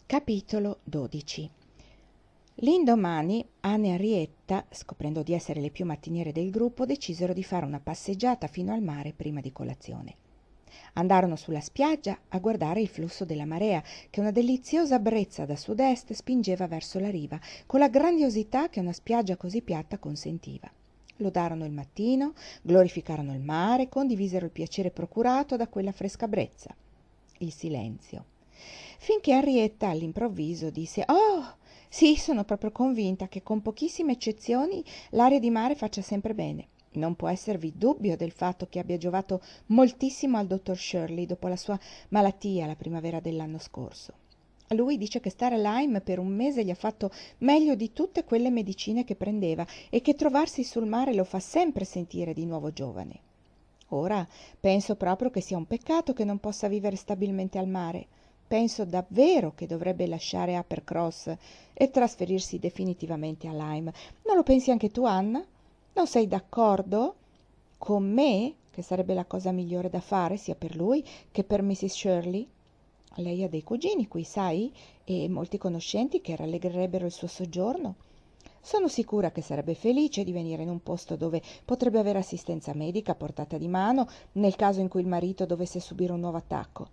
Capitolo 12. L'indomani Anne e Henrietta, scoprendo di essere le più mattiniere del gruppo, decisero di fare una passeggiata fino al mare prima di colazione. Andarono sulla spiaggia a guardare il flusso della marea, che una deliziosa brezza da sud-est spingeva verso la riva, con la grandiosità che una spiaggia così piatta consentiva. Lodarono il mattino, glorificarono il mare, condivisero il piacere procurato da quella fresca brezza. Il silenzio. Finché Henrietta all'improvviso disse: «Oh, sì, sono proprio convinta che con pochissime eccezioni l'aria di mare faccia sempre bene. Non può esservi dubbio del fatto che abbia giovato moltissimo al dottor Shirley dopo la sua malattia la primavera dell'anno scorso. Lui dice che stare a Lyme per un mese gli ha fatto meglio di tutte quelle medicine che prendeva e che trovarsi sul mare lo fa sempre sentire di nuovo giovane. Ora penso proprio che sia un peccato che non possa vivere stabilmente al mare. Penso davvero che dovrebbe lasciare Uppercross e trasferirsi definitivamente a Lyme. Non lo pensi anche tu, Anna? Non sei d'accordo con me che sarebbe la cosa migliore da fare sia per lui che per Mrs. Shirley? Lei ha dei cugini qui, sai, e molti conoscenti che rallegrerebbero il suo soggiorno. Sono sicura che sarebbe felice di venire in un posto dove potrebbe avere assistenza medica a portata di mano nel caso in cui il marito dovesse subire un nuovo attacco.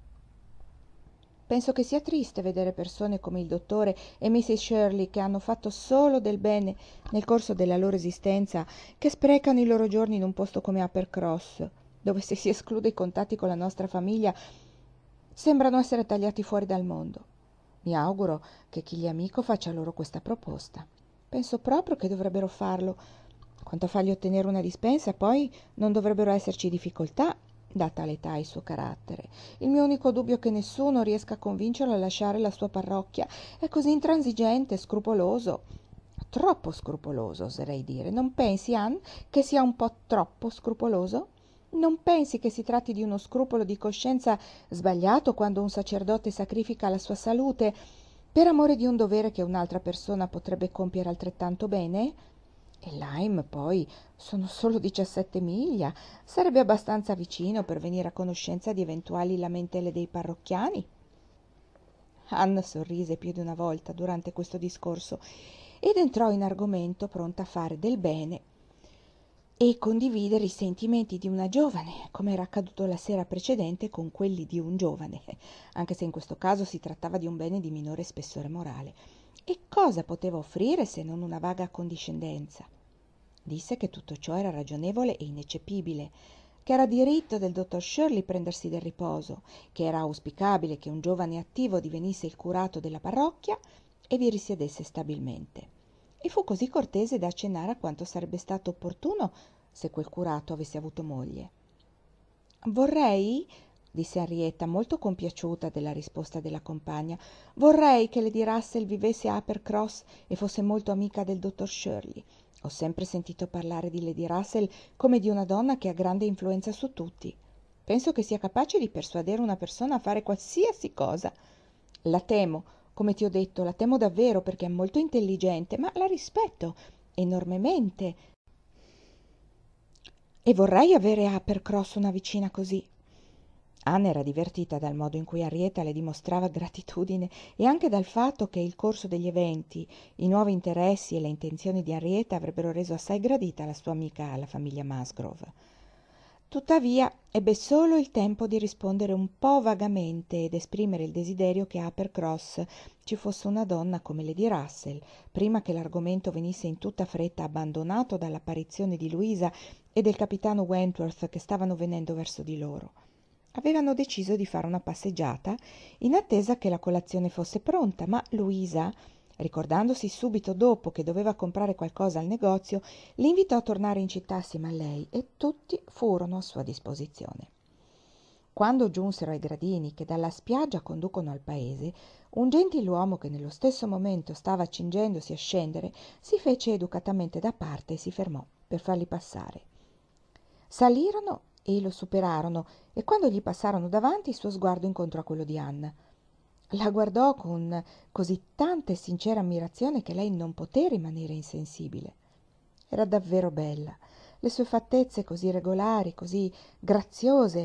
Penso che sia triste vedere persone come il dottore e Mrs. Shirley, che hanno fatto solo del bene nel corso della loro esistenza, che sprecano i loro giorni in un posto come Uppercross, dove, se si esclude i contatti con la nostra famiglia, sembrano essere tagliati fuori dal mondo. Mi auguro che chi gli è amico faccia loro questa proposta. Penso proprio che dovrebbero farlo. Quanto a fargli ottenere una dispensa, poi non dovrebbero esserci difficoltà, data l'età e il suo carattere. Il mio unico dubbio è che nessuno riesca a convincerlo a lasciare la sua parrocchia. È così intransigente, scrupoloso. Troppo scrupoloso, oserei dire. Non pensi, Anne, che sia un po' troppo scrupoloso? Non pensi che si tratti di uno scrupolo di coscienza sbagliato quando un sacerdote sacrifica la sua salute per amore di un dovere che un'altra persona potrebbe compiere altrettanto bene? E Lyme, poi, sono solo 17 miglia. Sarebbe abbastanza vicino per venire a conoscenza di eventuali lamentele dei parrocchiani. Anna sorrise più di una volta durante questo discorso ed entrò in argomento pronta a fare del bene e condividere i sentimenti di una giovane, come era accaduto la sera precedente con quelli di un giovane, anche se in questo caso si trattava di un bene di minore spessore morale. E cosa poteva offrire se non una vaga accondiscendenza? Disse che tutto ciò era ragionevole e ineccepibile, che era diritto del dottor Shirley prendersi del riposo, che era auspicabile che un giovane attivo divenisse il curato della parrocchia e vi risiedesse stabilmente. E fu così cortese da accennare a quanto sarebbe stato opportuno se quel curato avesse avuto moglie. «Vorrei», disse Henrietta, molto compiaciuta della risposta della compagna, «vorrei che Lady Russell vivesse a Uppercross e fosse molto amica del dottor Shirley. Ho sempre sentito parlare di Lady Russell come di una donna che ha grande influenza su tutti. Penso che sia capace di persuadere una persona a fare qualsiasi cosa. La temo, come ti ho detto, la temo davvero perché è molto intelligente, ma la rispetto enormemente e vorrei avere a Uppercross una vicina così». Anna era divertita dal modo in cui Henrietta le dimostrava gratitudine e anche dal fatto che il corso degli eventi, i nuovi interessi e le intenzioni di Henrietta avrebbero reso assai gradita la sua amica alla famiglia Musgrove. Tuttavia ebbe solo il tempo di rispondere un po' vagamente ed esprimere il desiderio che a Uppercross ci fosse una donna come Lady Russell, prima che l'argomento venisse in tutta fretta abbandonato dall'apparizione di Luisa e del capitano Wentworth che stavano venendo verso di loro. Avevano deciso di fare una passeggiata in attesa che la colazione fosse pronta, ma Luisa, ricordandosi subito dopo che doveva comprare qualcosa al negozio, li invitò a tornare in città assieme a lei e tutti furono a sua disposizione. Quando giunsero ai gradini che dalla spiaggia conducono al paese, un gentiluomo che nello stesso momento stava accingendosi a scendere si fece educatamente da parte e si fermò per farli passare. Salirono e lo superarono e quando gli passarono davanti il suo sguardo incontrò quello di Anna. La guardò con così tanta e sincera ammirazione che lei non poté rimanere insensibile. Era davvero bella. Le sue fattezze così regolari, così graziose,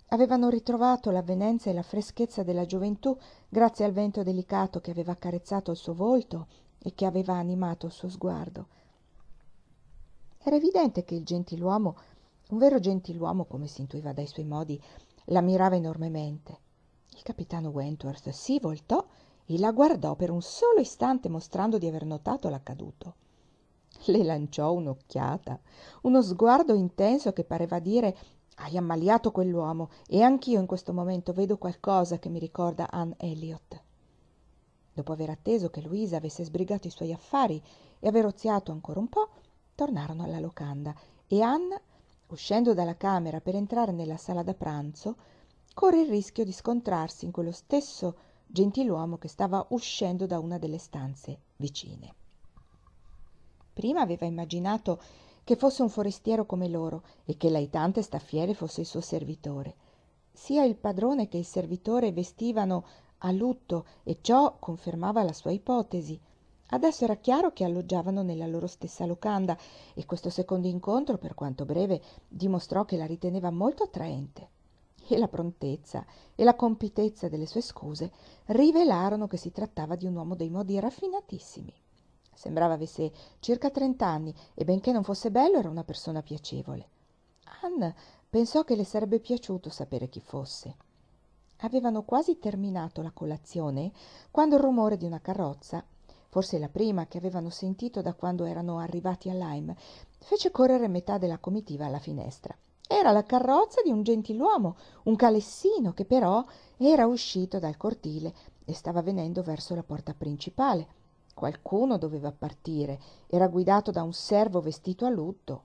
Avevano ritrovato l'avvenenza e la freschezza della gioventù grazie al vento delicato che aveva accarezzato il suo volto e che aveva animato il suo sguardo. Era evidente che il gentiluomo, un vero gentiluomo come si intuiva dai suoi modi, l'ammirava enormemente. Il capitano Wentworth si voltò e la guardò per un solo istante mostrando di aver notato l'accaduto. Le lanciò un'occhiata, uno sguardo intenso che pareva dire: hai ammaliato quell'uomo e anch'io in questo momento vedo qualcosa che mi ricorda Anne Elliot. Dopo aver atteso che Luisa avesse sbrigato i suoi affari e aver oziato ancora un po', tornarono alla locanda e Anne, uscendo dalla camera per entrare nella sala da pranzo, corre il rischio di scontrarsi in quello stesso gentiluomo che stava uscendo da una delle stanze vicine. Prima aveva immaginato che fosse un forestiero come loro e che l'aiutante staffiere fosse il suo servitore. Sia il padrone che il servitore vestivano a lutto e ciò confermava la sua ipotesi. Adesso era chiaro che alloggiavano nella loro stessa locanda e questo secondo incontro, per quanto breve, dimostrò che la riteneva molto attraente. E la prontezza e la compitezza delle sue scuse rivelarono che si trattava di un uomo dei modi raffinatissimi. Sembrava avesse circa 30 anni e benché non fosse bello era una persona piacevole. Anne pensò che le sarebbe piaciuto sapere chi fosse. Avevano quasi terminato la colazione quando il rumore di una carrozza, forse la prima che avevano sentito da quando erano arrivati a Lyme, fece correre metà della comitiva alla finestra. Era la carrozza di un gentiluomo, un calessino, che però era uscito dal cortile e stava venendo verso la porta principale. Qualcuno doveva partire, era guidato da un servo vestito a lutto.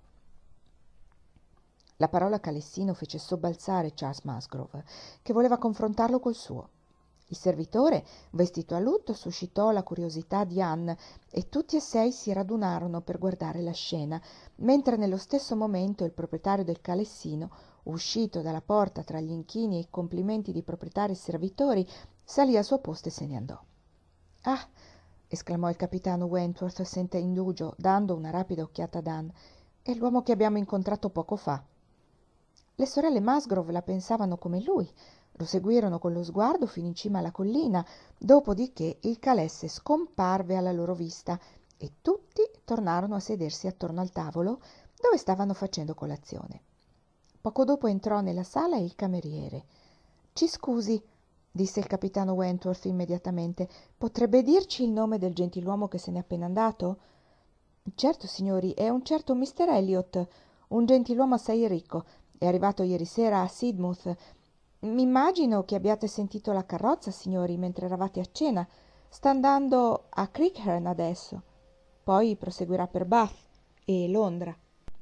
La parola calessino fece sobbalzare Charles Musgrove, che voleva confrontarlo col suo. Il servitore, vestito a lutto, suscitò la curiosità di Anne e tutti e sei si radunarono per guardare la scena, mentre nello stesso momento il proprietario del calessino, uscito dalla porta tra gli inchini e i complimenti di proprietari e servitori, salì al suo posto e se ne andò. «Ah!» esclamò il capitano Wentworth senza indugio, dando una rapida occhiata ad Anne. «È l'uomo che abbiamo incontrato poco fa». Le sorelle Musgrove la pensavano come lui, lo seguirono con lo sguardo fino in cima alla collina, dopodiché il calesse scomparve alla loro vista e tutti tornarono a sedersi attorno al tavolo dove stavano facendo colazione. Poco dopo entrò nella sala il cameriere. «Ci scusi», disse il capitano Wentworth immediatamente, «potrebbe dirci il nome del gentiluomo che se n'è appena andato?» «Certo, signori, è un certo Mr. Elliot, un gentiluomo assai ricco. È arrivato ieri sera a Sidmouth. M'immagino che abbiate sentito la carrozza, signori, mentre eravate a cena. Sta andando a Crickherne adesso. Poi proseguirà per Bath e Londra».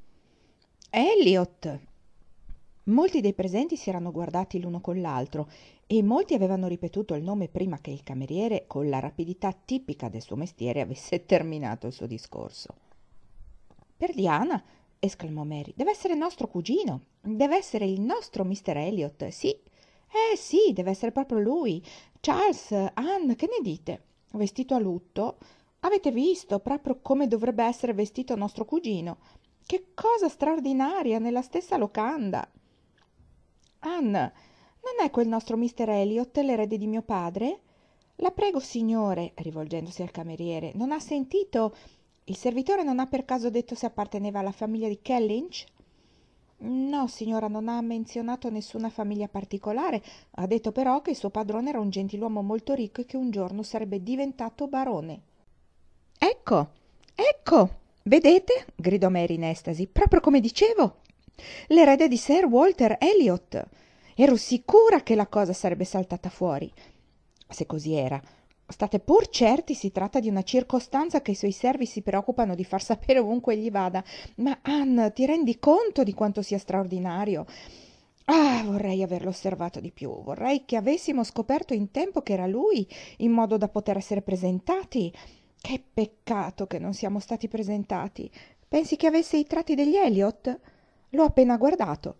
«Elliot!» Molti dei presenti si erano guardati l'uno con l'altro e molti avevano ripetuto il nome prima che il cameriere, con la rapidità tipica del suo mestiere, avesse terminato il suo discorso. «Per Diana!» esclamò Mary. «Deve essere nostro cugino. Deve essere il nostro Mr. Elliot. Sì. Sì, deve essere proprio lui. Charles, Anne, che ne dite? Vestito a lutto? Avete visto proprio come dovrebbe essere vestito nostro cugino? Che cosa straordinaria, nella stessa locanda!» «Anne, non è quel nostro Mr. Elliot l'erede di mio padre?» «La prego, signore», rivolgendosi al cameriere, «non ha sentito? Il servitore non ha per caso detto se apparteneva alla famiglia di Kellynch?» «No, signora, non ha menzionato nessuna famiglia particolare. Ha detto però che il suo padrone era un gentiluomo molto ricco e che un giorno sarebbe diventato barone». «Ecco, ecco, vedete?» gridò Mary in estasi, «proprio come dicevo. L'erede di Sir Walter Elliot. Ero sicura che la cosa sarebbe saltata fuori. Se così era, state pur certi si tratta di una circostanza che i suoi servi si preoccupano di far sapere ovunque egli vada. Ma Anne, ti rendi conto di quanto sia straordinario? Ah, vorrei averlo osservato di più, vorrei che avessimo scoperto in tempo che era lui, in modo da poter essere presentati. Che peccato che non siamo stati presentati. Pensi che avesse i tratti degli Elliot? L'ho appena guardato.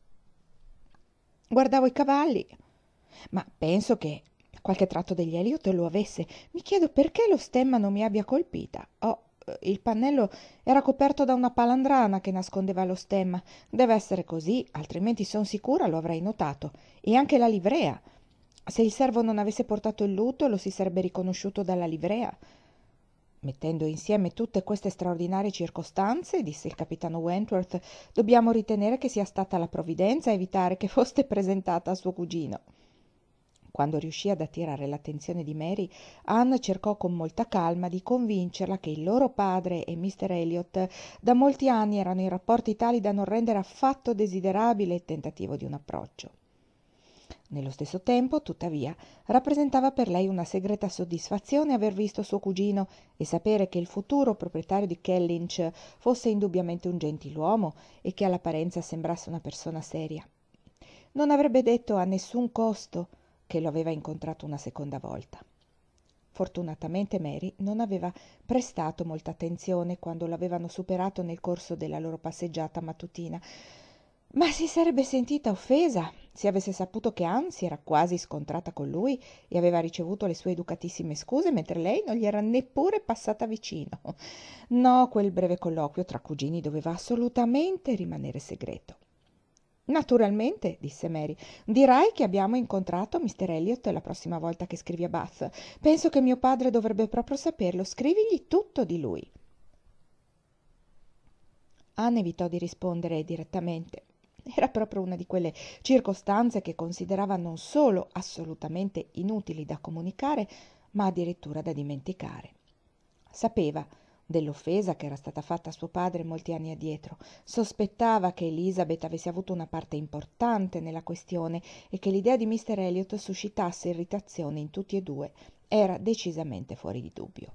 Guardavo i cavalli, ma penso che qualche tratto degli Elliot lo avesse. Mi chiedo perché lo stemma non mi abbia colpita. Oh, Il pannello era coperto da una palandrana che nascondeva lo stemma. Deve essere così, altrimenti son sicura lo avrei notato. E anche la livrea. Se il servo non avesse portato il lutto, lo si sarebbe riconosciuto dalla livrea. Mettendo insieme tutte queste straordinarie circostanze, disse il capitano Wentworth, dobbiamo ritenere che sia stata la provvidenza a evitare che foste presentata a suo cugino. Quando riuscì ad attirare l'attenzione di Mary, Anne cercò con molta calma di convincerla che il loro padre e Mr. Elliot da molti anni erano in rapporti tali da non rendere affatto desiderabile il tentativo di un approccio. Nello stesso tempo, tuttavia, rappresentava per lei una segreta soddisfazione aver visto suo cugino e sapere che il futuro proprietario di Kellynch fosse indubbiamente un gentiluomo e che all'apparenza sembrasse una persona seria. Non avrebbe detto a nessun costo che lo aveva incontrato una seconda volta. Fortunatamente Mary non aveva prestato molta attenzione quando l'avevano superato nel corso della loro passeggiata mattutina, ma si sarebbe sentita offesa se avesse saputo che Anne si era quasi scontrata con lui e aveva ricevuto le sue educatissime scuse mentre lei non gli era neppure passata vicino. No, quel breve colloquio tra cugini doveva assolutamente rimanere segreto. Naturalmente, disse Mary, dirai che abbiamo incontrato Mr. Elliot la prossima volta che scrivi a Bath. Penso che mio padre dovrebbe proprio saperlo. Scrivigli tutto di lui. Anne evitò di rispondere direttamente. Era proprio una di quelle circostanze che considerava non solo assolutamente inutili da comunicare, ma addirittura da dimenticare. Sapeva dell'offesa che era stata fatta a suo padre molti anni addietro, sospettava che Elizabeth avesse avuto una parte importante nella questione e che l'idea di Mr. Elliot suscitasse irritazione in tutti e due era decisamente fuori di dubbio.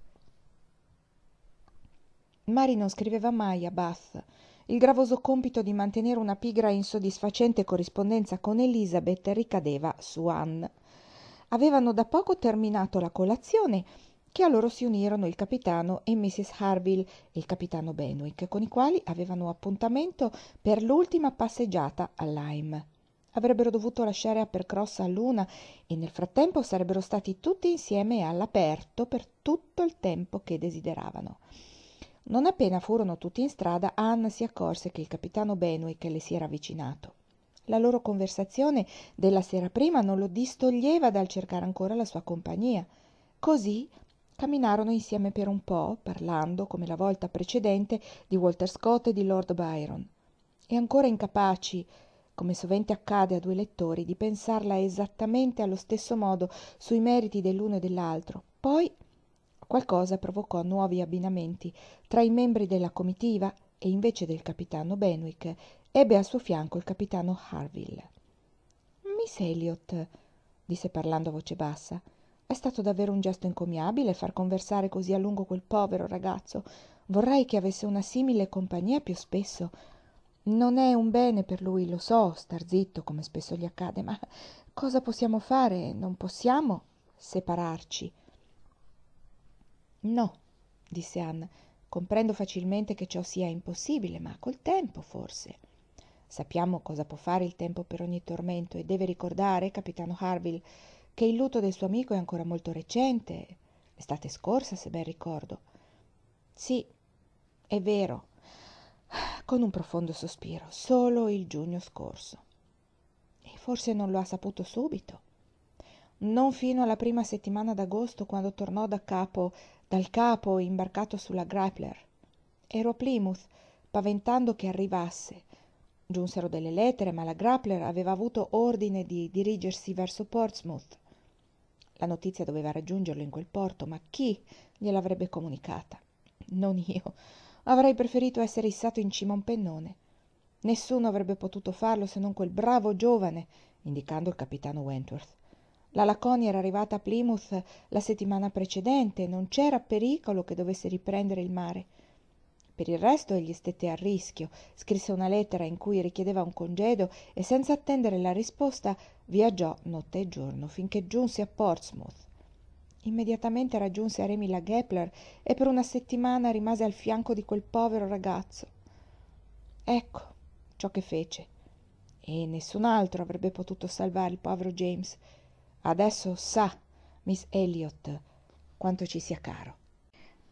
Mary non scriveva mai a Bath. Il gravoso compito di mantenere una pigra e insoddisfacente corrispondenza con Elizabeth ricadeva su Anne. Avevano da poco terminato la colazione che a loro si unirono il capitano e Mrs. Harville e il capitano Benwick, con i quali avevano appuntamento per l'ultima passeggiata a Lyme. Avrebbero dovuto lasciare Uppercross all'una e nel frattempo sarebbero stati tutti insieme all'aperto per tutto il tempo che desideravano. Non appena furono tutti in strada, Anne si accorse che il capitano Benwick le si era avvicinato. La loro conversazione della sera prima non lo distoglieva dal cercare ancora la sua compagnia. Così camminarono insieme per un po', parlando, come la volta precedente, di Walter Scott e di Lord Byron, e ancora incapaci, come sovente accade a due lettori, di pensarla esattamente allo stesso modo sui meriti dell'uno e dell'altro. Poi qualcosa provocò nuovi abbinamenti tra i membri della comitiva e invece del capitano Benwick ebbe al suo fianco il capitano Harville. Miss Elliot, disse parlando a voce bassa, è stato davvero un gesto encomiabile far conversare così a lungo quel povero ragazzo. Vorrei che avesse una simile compagnia più spesso. Non è un bene per lui, lo so, star zitto come spesso gli accade, ma cosa possiamo fare? Non possiamo separarci. No, disse Anne, comprendo facilmente che ciò sia impossibile, ma col tempo forse. Sappiamo cosa può fare il tempo per ogni tormento e deve ricordare, capitano Harville, che il lutto del suo amico è ancora molto recente, l'estate scorsa, se ben ricordo. Sì, è vero, con un profondo sospiro, solo il giugno scorso. E forse non lo ha saputo subito. Non fino alla prima settimana d'agosto, quando tornò dal capo imbarcato sulla Grappler. Ero a Plymouth, paventando che arrivasse. Giunsero delle lettere, ma la Grappler aveva avuto ordine di dirigersi verso Portsmouth. La notizia doveva raggiungerlo in quel porto, ma chi gliel'avrebbe comunicata? Non io. Avrei preferito essere issato in cima a un pennone. Nessuno avrebbe potuto farlo se non quel bravo giovane, indicando il capitano Wentworth. La Laconia era arrivata a Plymouth la settimana precedente e non c'era pericolo che dovesse riprendere il mare. Per il resto egli stette a rischio, scrisse una lettera in cui richiedeva un congedo e senza attendere la risposta viaggiò notte e giorno finché giunse a Portsmouth. Immediatamente raggiunse a Remi la Gepler e per una settimana rimase al fianco di quel povero ragazzo. Ecco ciò che fece. E nessun altro avrebbe potuto salvare il povero James. Adesso sa, Miss Elliot, quanto ci sia caro.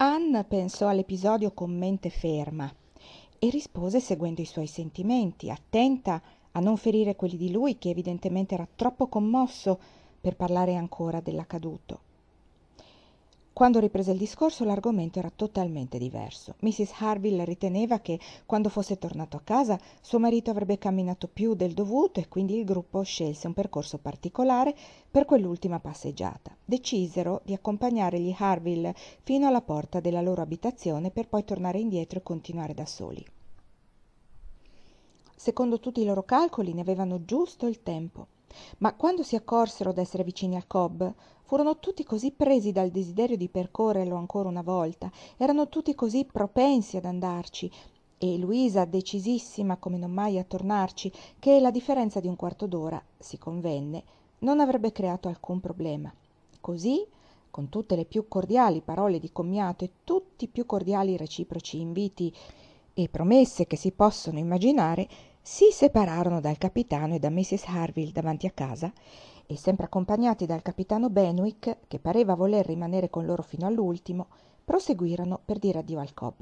Anne pensò all'episodio con mente ferma e rispose seguendo i suoi sentimenti, attenta a non ferire quelli di lui, che evidentemente era troppo commosso per parlare ancora dell'accaduto. Quando riprese il discorso l'argomento era totalmente diverso. Mrs. Harville riteneva che quando fosse tornato a casa suo marito avrebbe camminato più del dovuto e quindi il gruppo scelse un percorso particolare per quell'ultima passeggiata. Decisero di accompagnare gli Harville fino alla porta della loro abitazione per poi tornare indietro e continuare da soli. Secondo tutti i loro calcoli ne avevano giusto il tempo. Ma quando si accorsero d'essere vicini al Cobb, furono tutti così presi dal desiderio di percorrerlo ancora una volta, erano tutti così propensi ad andarci, e Luisa decisissima come non mai a tornarci, che la differenza di un quarto d'ora, si convenne, non avrebbe creato alcun problema. Così, con tutte le più cordiali parole di commiato e tutti i più cordiali reciproci inviti e promesse che si possono immaginare, si separarono dal capitano e da Mrs. Harville davanti a casa e, sempre accompagnati dal capitano Benwick, che pareva voler rimanere con loro fino all'ultimo, proseguirono per dire addio al Cobb.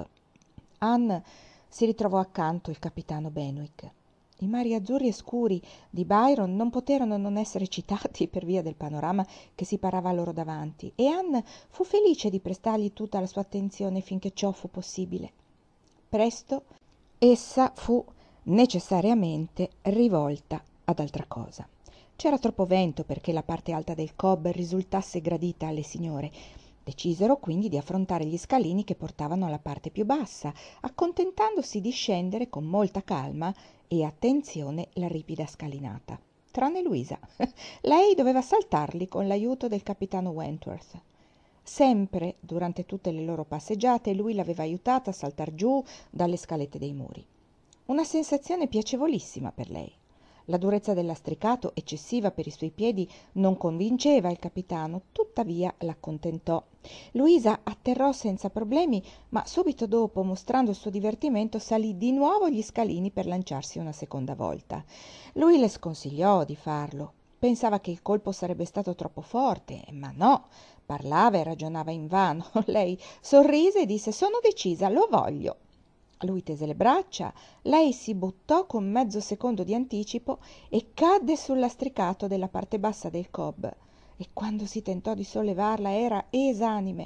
Anne si ritrovò accanto il capitano Benwick. I mari azzurri e scuri di Byron non poterono non essere citati per via del panorama che si parava loro davanti, e Anne fu felice di prestargli tutta la sua attenzione finché ciò fu possibile. Presto essa fu necessariamente rivolta ad altra cosa. C'era troppo vento perché la parte alta del Cobb risultasse gradita alle signore. Decisero quindi di affrontare gli scalini che portavano alla parte più bassa, accontentandosi di scendere con molta calma e attenzione la ripida scalinata. Tranne Luisa. Lei doveva saltarli con l'aiuto del capitano Wentworth. Sempre, durante tutte le loro passeggiate, lui l'aveva aiutata a saltar giù dalle scalette dei muri. Una sensazione piacevolissima per lei. La durezza del lastricato, eccessiva per i suoi piedi, non convinceva il capitano, tuttavia l'accontentò. Luisa atterrò senza problemi, ma subito dopo, mostrando il suo divertimento, salì di nuovo gli scalini per lanciarsi una seconda volta. Lui le sconsigliò di farlo. Pensava che il colpo sarebbe stato troppo forte, ma no, parlava e ragionava invano. Lei sorrise e disse: «Sono decisa, lo voglio». Lui tese le braccia, lei si buttò con mezzo secondo di anticipo e cadde sul lastricato della parte bassa del Cobb, e quando si tentò di sollevarla era esanime.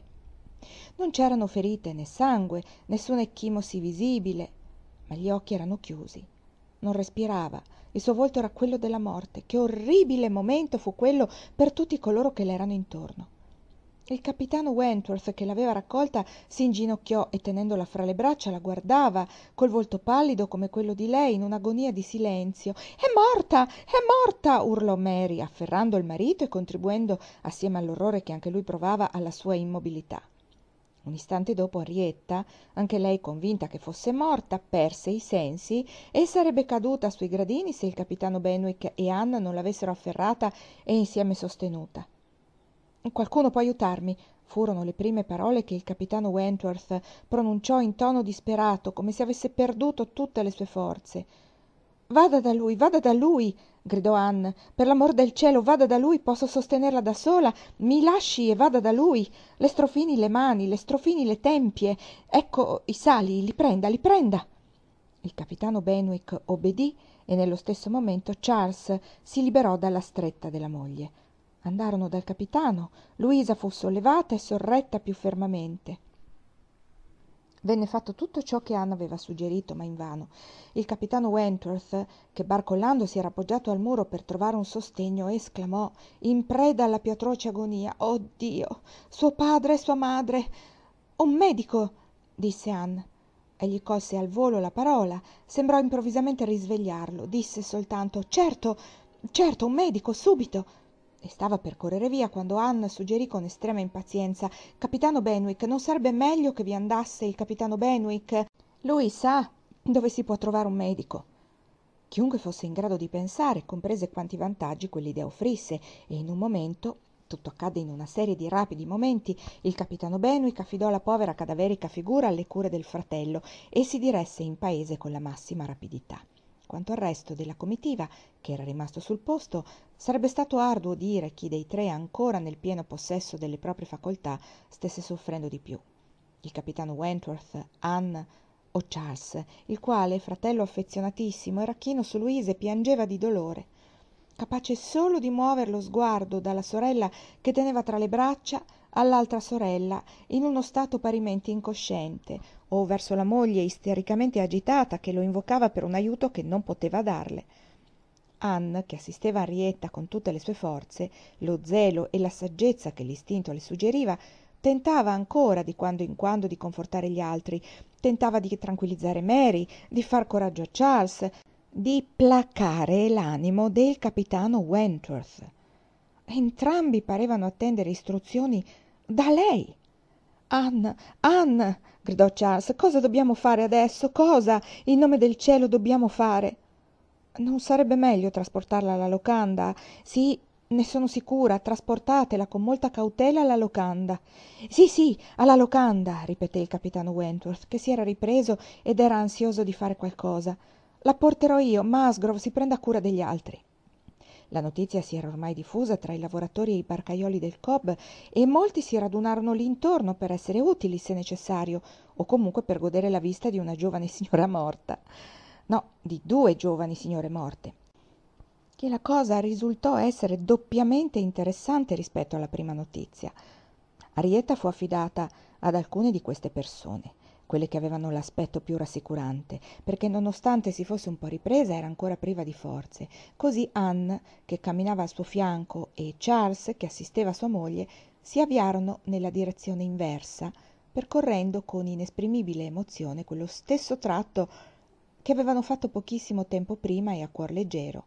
Non c'erano ferite né sangue, nessuna ecchimosi visibile, ma gli occhi erano chiusi. Non respirava, il suo volto era quello della morte. Che orribile momento fu quello per tutti coloro che le erano intorno. Il capitano Wentworth, che l'aveva raccolta, si inginocchiò e, tenendola fra le braccia, la guardava col volto pallido come quello di lei, in un'agonia di silenzio. «È morta! È morta!» urlò Mary, afferrando il marito e contribuendo, assieme all'orrore che anche lui provava, alla sua immobilità. Un istante dopo Henrietta, anche lei convinta che fosse morta, perse i sensi e sarebbe caduta sui gradini se il capitano Benwick e Anne non l'avessero afferrata e insieme sostenuta. «Qualcuno può aiutarmi?» furono le prime parole che il capitano Wentworth pronunciò in tono disperato, come se avesse perduto tutte le sue forze. Vada da lui!» gridò Anne. «Per l'amor del cielo, vada da lui, posso sostenerla da sola. Mi lasci e vada da lui. Le strofini le mani, le strofini le tempie. Ecco i sali, li prenda, li prenda!» Il capitano Benwick obbedì e nello stesso momento Charles si liberò dalla stretta della moglie. Andarono dal capitano. Luisa fu sollevata e sorretta più fermamente. Venne fatto tutto ciò che Anne aveva suggerito, ma invano. Il capitano Wentworth, che barcollando si era appoggiato al muro per trovare un sostegno, esclamò, in preda alla più atroce agonia: «Oh Dio! Suo padre e sua madre!» «Un medico!» disse Anne. Egli colse al volo la parola, sembrò improvvisamente risvegliarlo. Disse soltanto: «Certo, certo, un medico, subito!» E stava per correre via quando Anne suggerì con estrema impazienza: «Capitano Benwick, non sarebbe meglio che vi andasse il capitano Benwick? Lui sa dove si può trovare un medico». Chiunque fosse in grado di pensare comprese quanti vantaggi quell'idea offrisse, e in un momento, tutto accadde in una serie di rapidi momenti, il capitano Benwick affidò la povera cadaverica figura alle cure del fratello e si diresse in paese con la massima rapidità. Quanto al resto della comitiva, che era rimasto sul posto, sarebbe stato arduo dire chi dei tre, ancora nel pieno possesso delle proprie facoltà, stesse soffrendo di più. il capitano Wentworth, Anne o Charles, il quale, fratello affezionatissimo, era chino su Louisa e piangeva di dolore, capace solo di muover lo sguardo dalla sorella che teneva tra le braccia all'altra sorella in uno stato parimenti incosciente, o verso la moglie istericamente agitata che lo invocava per un aiuto che non poteva darle. Anne, che assisteva Henrietta con tutte le sue forze, lo zelo e la saggezza che l'istinto le suggeriva, tentava ancora di quando in quando di confortare gli altri, tentava di tranquillizzare Mary, di far coraggio a Charles, di placare l'animo del capitano Wentworth. Entrambi parevano attendere istruzioni da lei. Anne, gridò Charles, cosa dobbiamo fare adesso? Cosa, in nome del cielo, dobbiamo fare? Non sarebbe meglio trasportarla alla locanda? Sì, ne sono sicura, trasportatela con molta cautela alla locanda. Sì, sì, alla locanda, ripeté il capitano Wentworth, che si era ripreso ed era ansioso di fare qualcosa. La porterò io, Musgrove si prenda cura degli altri. La notizia si era ormai diffusa tra i lavoratori e i barcaioli del Cobb e molti si radunarono lì intorno per essere utili, se necessario, o comunque per godere la vista di una giovane signora morta. No, di 2 giovani signore morte. Che la cosa risultò essere doppiamente interessante rispetto alla prima notizia. Henrietta fu affidata ad alcune di queste persone, quelle che avevano l'aspetto più rassicurante, perché nonostante si fosse un po' ripresa era ancora priva di forze. Così Anne, che camminava al suo fianco, e Charles, che assisteva sua moglie, si avviarono nella direzione inversa, percorrendo con inesprimibile emozione quello stesso tratto che avevano fatto pochissimo tempo prima e a cuor leggero.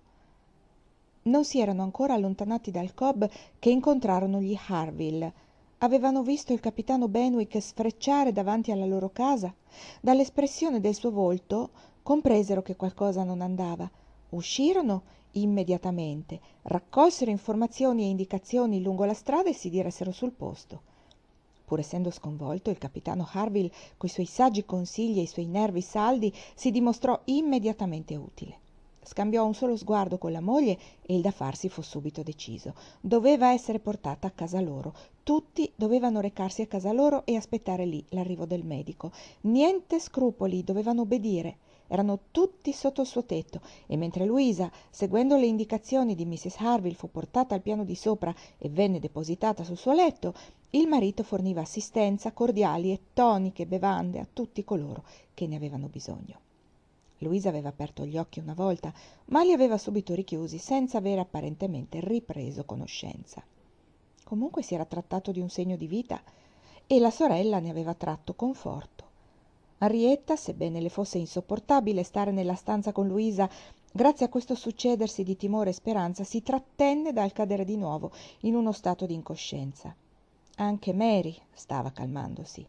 Non si erano ancora allontanati dal Cobb che incontrarono gli Harville. Avevano visto il capitano Benwick sfrecciare davanti alla loro casa. Dall'espressione del suo volto compresero che qualcosa non andava. Uscirono immediatamente, raccolsero informazioni e indicazioni lungo la strada e si diressero sul posto. Pur essendo sconvolto, il capitano Harville, coi suoi saggi consigli e i suoi nervi saldi, si dimostrò immediatamente utile. Scambiò un solo sguardo con la moglie e il da farsi fu subito deciso. Doveva essere portata a casa loro. Tutti dovevano recarsi a casa loro e aspettare lì l'arrivo del medico. Niente scrupoli, dovevano obbedire. Erano tutti sotto il suo tetto e mentre Louisa, seguendo le indicazioni di Mrs. Harville, fu portata al piano di sopra e venne depositata sul suo letto, il marito forniva assistenza, cordiali e toniche bevande a tutti coloro che ne avevano bisogno. Louisa aveva aperto gli occhi una volta, ma li aveva subito richiusi senza avere apparentemente ripreso conoscenza. Comunque si era trattato di un segno di vita e la sorella ne aveva tratto conforto. Henrietta, sebbene le fosse insopportabile stare nella stanza con Louisa, grazie a questo succedersi di timore e speranza, si trattenne dal cadere di nuovo in uno stato di incoscienza. Anche Mary stava calmandosi.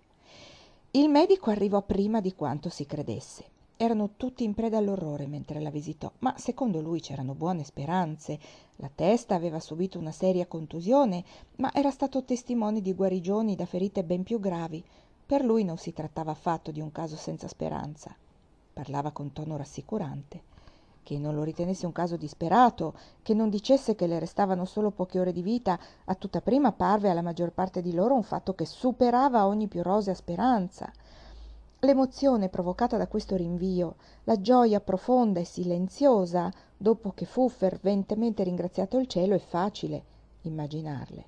Il medico arrivò prima di quanto si credesse. Erano tutti in preda all'orrore mentre la visitò, ma secondo lui c'erano buone speranze. La testa aveva subito una seria contusione, ma era stato testimone di guarigioni da ferite ben più gravi. Per lui non si trattava affatto di un caso senza speranza. Parlava con tono rassicurante. Che non lo ritenesse un caso disperato, che non dicesse che le restavano solo poche ore di vita, a tutta prima parve alla maggior parte di loro un fatto che superava ogni più rosea speranza. L'emozione provocata da questo rinvio, la gioia profonda e silenziosa dopo che fu ferventemente ringraziato il cielo, è facile immaginarle.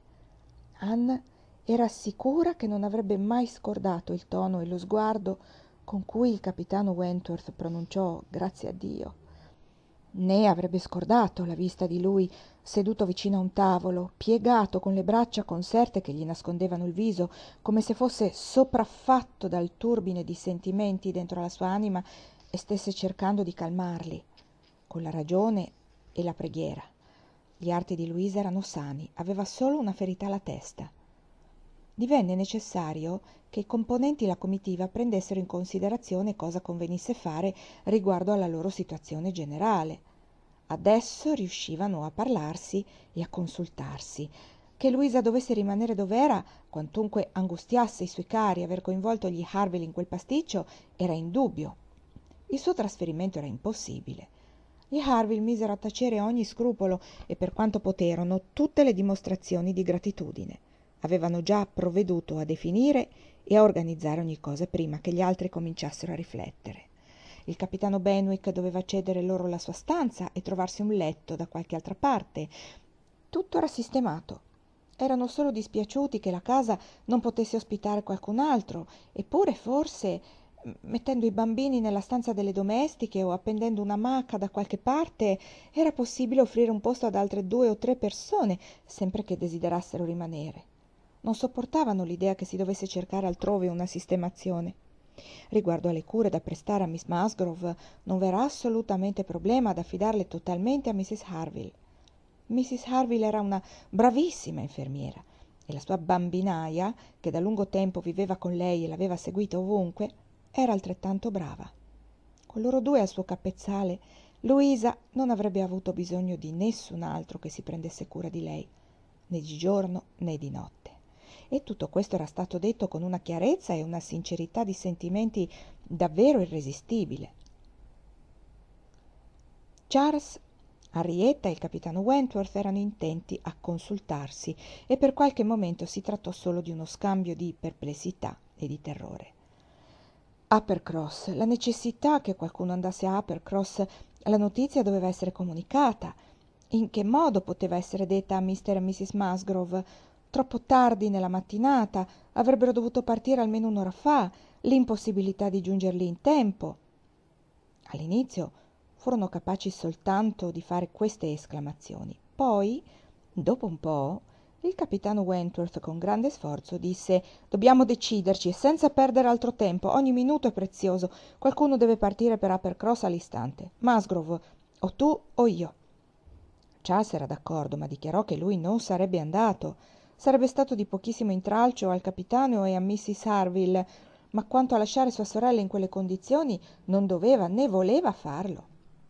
Anne era sicura che non avrebbe mai scordato il tono e lo sguardo con cui il capitano Wentworth pronunciò «Grazie a Dio», né avrebbe scordato la vista di lui seduto vicino a un tavolo, piegato con le braccia conserte che gli nascondevano il viso, come se fosse sopraffatto dal turbine di sentimenti dentro la sua anima e stesse cercando di calmarli, con la ragione e la preghiera. Gli arti di Luisa erano sani, aveva solo una ferita alla testa. Divenne necessario che i componenti la comitiva prendessero in considerazione cosa convenisse fare riguardo alla loro situazione generale. Adesso riuscivano a parlarsi e a consultarsi. Che Luisa dovesse rimanere dov'era, quantunque angustiasse i suoi cari aver coinvolto gli Harville in quel pasticcio, era indubbio. Il suo trasferimento era impossibile. Gli Harville misero a tacere ogni scrupolo e, per quanto poterono, tutte le dimostrazioni di gratitudine. Avevano già provveduto a definire e a organizzare ogni cosa prima che gli altri cominciassero a riflettere. Il capitano Benwick doveva cedere loro la sua stanza e trovarsi un letto da qualche altra parte. Tutto era sistemato. Erano solo dispiaciuti che la casa non potesse ospitare qualcun altro, eppure forse, mettendo i bambini nella stanza delle domestiche o appendendo un'amaca da qualche parte, era possibile offrire un posto ad altre 2 o 3 persone, sempre che desiderassero rimanere. Non sopportavano l'idea che si dovesse cercare altrove una sistemazione. Riguardo alle cure da prestare a Miss Musgrove, non v'era assolutamente problema ad affidarle totalmente a Mrs. Harville. Mrs. Harville era una bravissima infermiera e la sua bambinaia, che da lungo tempo viveva con lei e l'aveva seguita ovunque, era altrettanto brava. Con loro due al suo capezzale, Louisa non avrebbe avuto bisogno di nessun altro che si prendesse cura di lei, né di giorno né di notte. E tutto questo era stato detto con una chiarezza e una sincerità di sentimenti davvero irresistibile. Charles, Henrietta e il capitano Wentworth erano intenti a consultarsi e per qualche momento si trattò solo di uno scambio di perplessità e di terrore. Uppercross, la necessità che qualcuno andasse a Uppercross, la notizia doveva essere comunicata. In che modo poteva essere detta a Mr. e Mrs. Musgrove? Troppo tardi nella mattinata, avrebbero dovuto partire almeno un'ora fa, l'impossibilità di giungerli in tempo. All'inizio furono capaci soltanto di fare queste esclamazioni. Poi, dopo un po', il capitano Wentworth con grande sforzo disse: «Dobbiamo deciderci e senza perdere altro tempo. Ogni minuto è prezioso. Qualcuno deve partire per Uppercross all'istante. Musgrove, o tu o io». Charles era d'accordo, ma dichiarò che lui non sarebbe andato. Sarebbe stato di pochissimo intralcio al capitano e a Mrs. Harville, ma quanto a lasciare sua sorella in quelle condizioni non doveva né voleva farlo.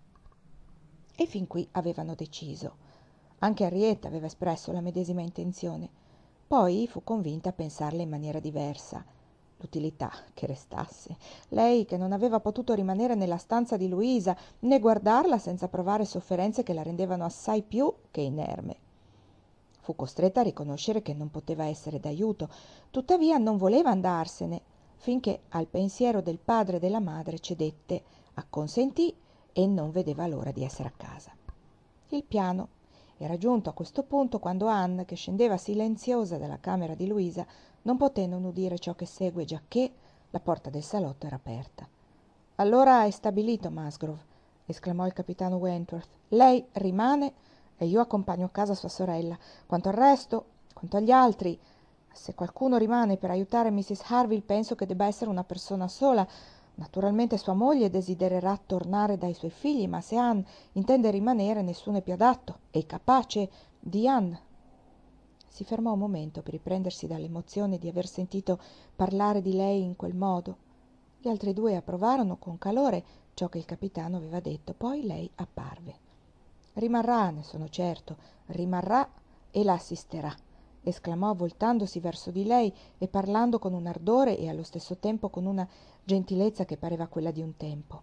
E fin qui avevano deciso. Anche Henrietta aveva espresso la medesima intenzione. Poi fu convinta a pensarle in maniera diversa. L'utilità che restasse. Lei che non aveva potuto rimanere nella stanza di Luisa, né guardarla senza provare sofferenze che la rendevano assai più che inerme. Fu costretta a riconoscere che non poteva essere d'aiuto, tuttavia non voleva andarsene, finché al pensiero del padre e della madre cedette, acconsentì e non vedeva l'ora di essere a casa. Il piano era giunto a questo punto quando Anne, che scendeva silenziosa dalla camera di Luisa, non poté non udire ciò che segue, giacché la porta del salotto era aperta. «Allora è stabilito, Musgrove», esclamò il capitano Wentworth. «Lei rimane e io accompagno a casa sua sorella. Quanto al resto, quanto agli altri, se qualcuno rimane per aiutare Mrs. Harville, penso che debba essere una persona sola. Naturalmente sua moglie desidererà tornare dai suoi figli, ma se Anne intende rimanere, nessuno è più adatto e capace di Anne». Si fermò un momento per riprendersi dall'emozione di aver sentito parlare di lei in quel modo. Gli altri due approvarono con calore ciò che il capitano aveva detto. Poi lei apparve. «Rimarrà, ne sono certo, rimarrà e la assisterà», esclamò voltandosi verso di lei e parlando con un ardore e allo stesso tempo con una gentilezza che pareva quella di un tempo.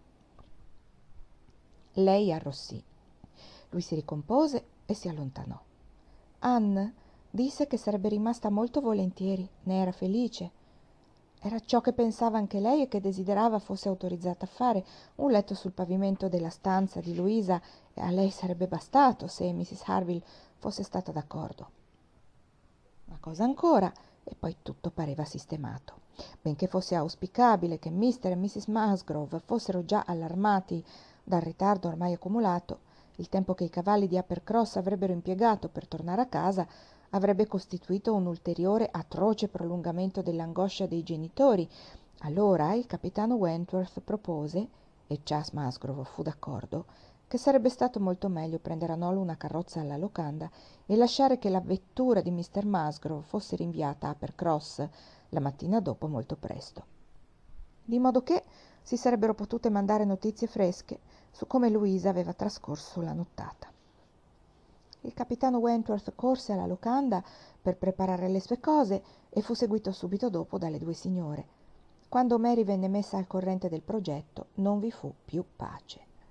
Lei arrossì. Lui si ricompose e si allontanò. Anne disse che sarebbe rimasta molto volentieri, ne era felice. Era ciò che pensava anche lei e che desiderava fosse autorizzata a fare. Un letto sul pavimento della stanza di Luisa a lei sarebbe bastato se Mrs. Harville fosse stata d'accordo. Una cosa ancora, e poi tutto pareva sistemato. Benché fosse auspicabile che Mr. e Mrs. Musgrove fossero già allarmati dal ritardo ormai accumulato, il tempo che i cavalli di Uppercross avrebbero impiegato per tornare a casa avrebbe costituito un ulteriore atroce prolungamento dell'angoscia dei genitori. Allora il capitano Wentworth propose, e Charles Musgrove fu d'accordo, che sarebbe stato molto meglio prendere a nolo una carrozza alla locanda e lasciare che la vettura di Mr. Musgrove fosse rinviata a Uppercross la mattina dopo molto presto, di modo che si sarebbero potute mandare notizie fresche su come Luisa aveva trascorso la nottata. Il capitano Wentworth corse alla locanda per preparare le sue cose e fu seguito subito dopo dalle due signore. Quando Mary venne messa al corrente del progetto non vi fu più pace.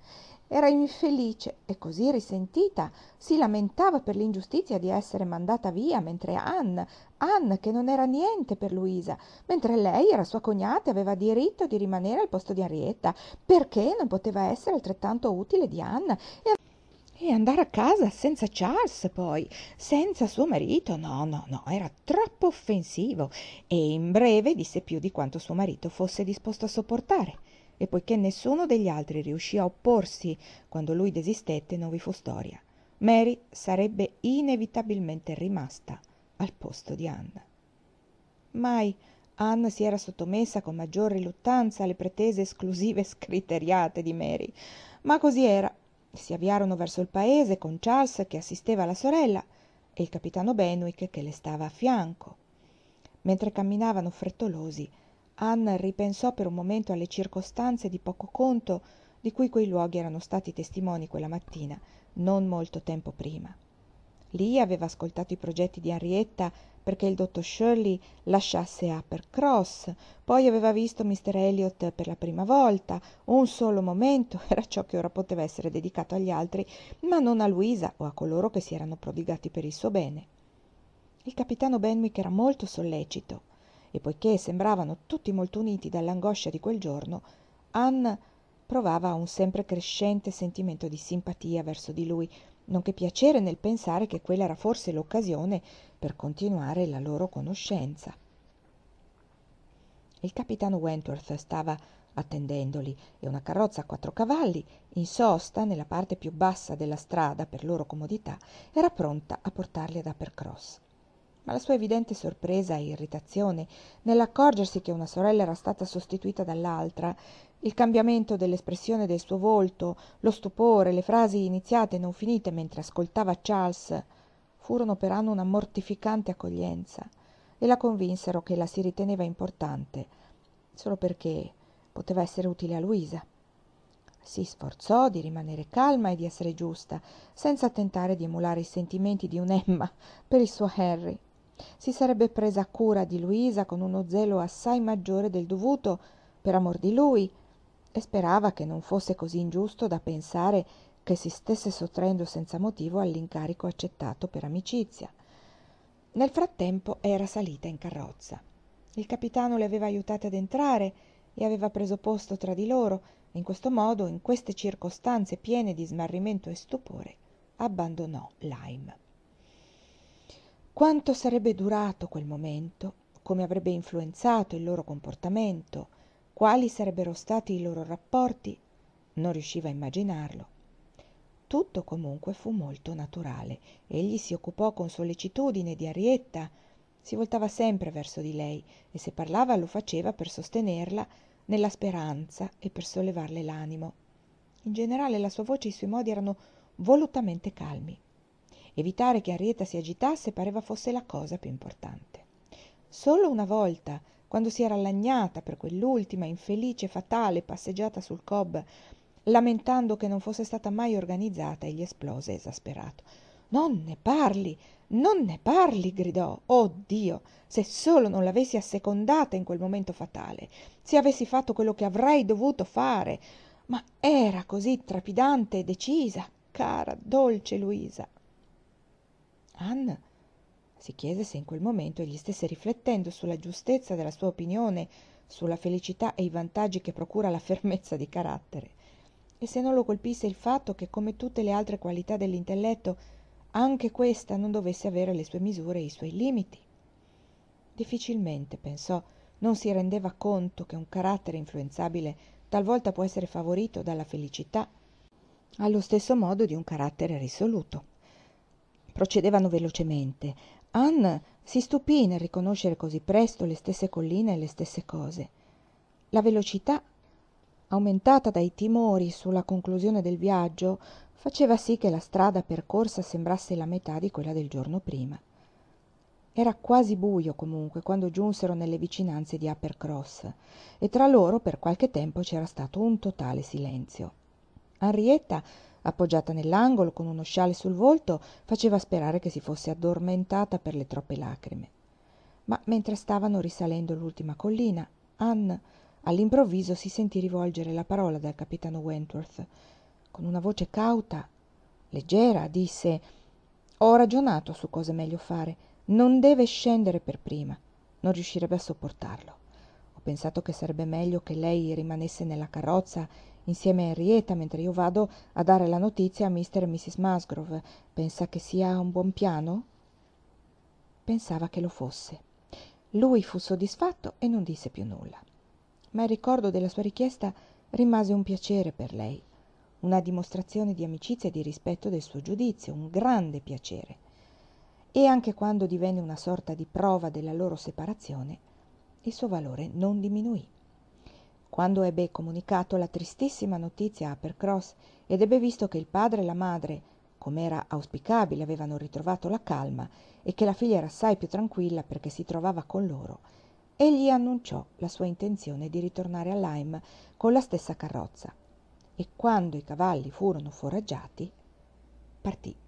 Era infelice e così risentita si lamentava per l'ingiustizia di essere mandata via, mentre Anne, che non era niente per Luisa, mentre lei era sua cognata e aveva diritto di rimanere al posto di Henrietta, perché non poteva essere altrettanto utile di Anne e andare a casa senza Charles poi, senza suo marito? No, no, no, era troppo offensivo e in breve disse più di quanto suo marito fosse disposto a sopportare. E poiché nessuno degli altri riuscì a opporsi quando lui desistette, non vi fu storia. Mary sarebbe inevitabilmente rimasta al posto di Anne. Mai Anne si era sottomessa con maggior riluttanza alle pretese esclusive scriteriate di Mary, ma così era. Si avviarono verso il paese con Charles che assisteva la sorella e il capitano Benwick che le stava a fianco. Mentre camminavano frettolosi, Anne ripensò per un momento alle circostanze di poco conto di cui quei luoghi erano stati testimoni quella mattina, non molto tempo prima. Lì aveva ascoltato i progetti di Henrietta perché il dottor Shirley lasciasse Uppercross, poi aveva visto Mr. Elliot per la prima volta, un solo momento, era ciò che ora poteva essere dedicato agli altri, ma non a Luisa o a coloro che si erano prodigati per il suo bene. Il capitano Benwick era molto sollecito e poiché sembravano tutti molto uniti dall'angoscia di quel giorno, Anne provava un sempre crescente sentimento di simpatia verso di lui, nonché piacere nel pensare che quella era forse l'occasione per continuare la loro conoscenza. Il capitano Wentworth stava attendendoli e una carrozza a 4 cavalli, in sosta nella parte più bassa della strada per loro comodità, era pronta a portarli ad Uppercross. Ma la sua evidente sorpresa e irritazione nell'accorgersi che una sorella era stata sostituita dall'altra, il cambiamento dell'espressione del suo volto, lo stupore, le frasi iniziate e non finite mentre ascoltava Charles, furono per Anne una mortificante accoglienza e la convinsero che la si riteneva importante solo perché poteva essere utile a Luisa. Si sforzò di rimanere calma e di essere giusta, senza tentare di emulare i sentimenti di un'Emma per il suo Harry. Si sarebbe presa cura di Luisa con uno zelo assai maggiore del dovuto per amor di lui e sperava che non fosse così ingiusto da pensare che si stesse sottraendo senza motivo all'incarico accettato per amicizia. Nel frattempo era salita in carrozza. Il capitano le aveva aiutate ad entrare e aveva preso posto tra di loro e in questo modo, in queste circostanze piene di smarrimento e stupore, abbandonò Lyme. Quanto sarebbe durato quel momento, come avrebbe influenzato il loro comportamento, quali sarebbero stati i loro rapporti, non riusciva a immaginarlo. Tutto comunque fu molto naturale. Egli si occupò con sollecitudine di Henrietta, si voltava sempre verso di lei e se parlava lo faceva per sostenerla nella speranza e per sollevarle l'animo. In generale la sua voce e i suoi modi erano volutamente calmi. Evitare che Henrietta si agitasse pareva fosse la cosa più importante. Solo una volta, quando si era lagnata per quell'ultima infelice e fatale passeggiata sul Cobb, lamentando che non fosse stata mai organizzata, egli esplose esasperato. Non ne parli, non ne parli, gridò. Oh Dio, se solo non l'avessi assecondata in quel momento fatale, se avessi fatto quello che avrei dovuto fare. Ma era così trepidante e decisa, cara, dolce Luisa. Anne si chiese se in quel momento egli stesse riflettendo sulla giustezza della sua opinione, sulla felicità e i vantaggi che procura la fermezza di carattere, e se non lo colpisse il fatto che, come tutte le altre qualità dell'intelletto, anche questa non dovesse avere le sue misure e i suoi limiti. Difficilmente, pensò, non si rendeva conto che un carattere influenzabile talvolta può essere favorito dalla felicità, allo stesso modo di un carattere risoluto. Procedevano velocemente. Anne si stupì nel riconoscere così presto le stesse colline e le stesse cose. La velocità, aumentata dai timori sulla conclusione del viaggio, faceva sì che la strada percorsa sembrasse la metà di quella del giorno prima. Era quasi buio comunque quando giunsero nelle vicinanze di Uppercross e tra loro per qualche tempo c'era stato un totale silenzio. Henrietta, appoggiata nell'angolo con uno scialle sul volto, faceva sperare che si fosse addormentata per le troppe lacrime. Ma mentre stavano risalendo l'ultima collina, Anne all'improvviso si sentì rivolgere la parola dal capitano Wentworth Con una voce cauta, leggera, disse: «Ho ragionato su cosa è meglio fare. Non deve scendere per prima. Non riuscirebbe a sopportarlo. Ho pensato che sarebbe meglio che lei rimanesse nella carrozza insieme a Henrietta mentre io vado a dare la notizia a Mr. e Mrs. Musgrove. Pensa che sia un buon piano?» Pensava che lo fosse. Lui fu soddisfatto e non disse più nulla. Ma il ricordo della sua richiesta rimase un piacere per lei, una dimostrazione di amicizia e di rispetto del suo giudizio, un grande piacere. E anche quando divenne una sorta di prova della loro separazione, il suo valore non diminuì. Quando ebbe comunicato la tristissima notizia a Uppercross ed ebbe visto che il padre e la madre, come era auspicabile, avevano ritrovato la calma e che la figlia era assai più tranquilla perché si trovava con loro, egli annunciò la sua intenzione di ritornare a Lyme con la stessa carrozza e quando i cavalli furono foraggiati partì.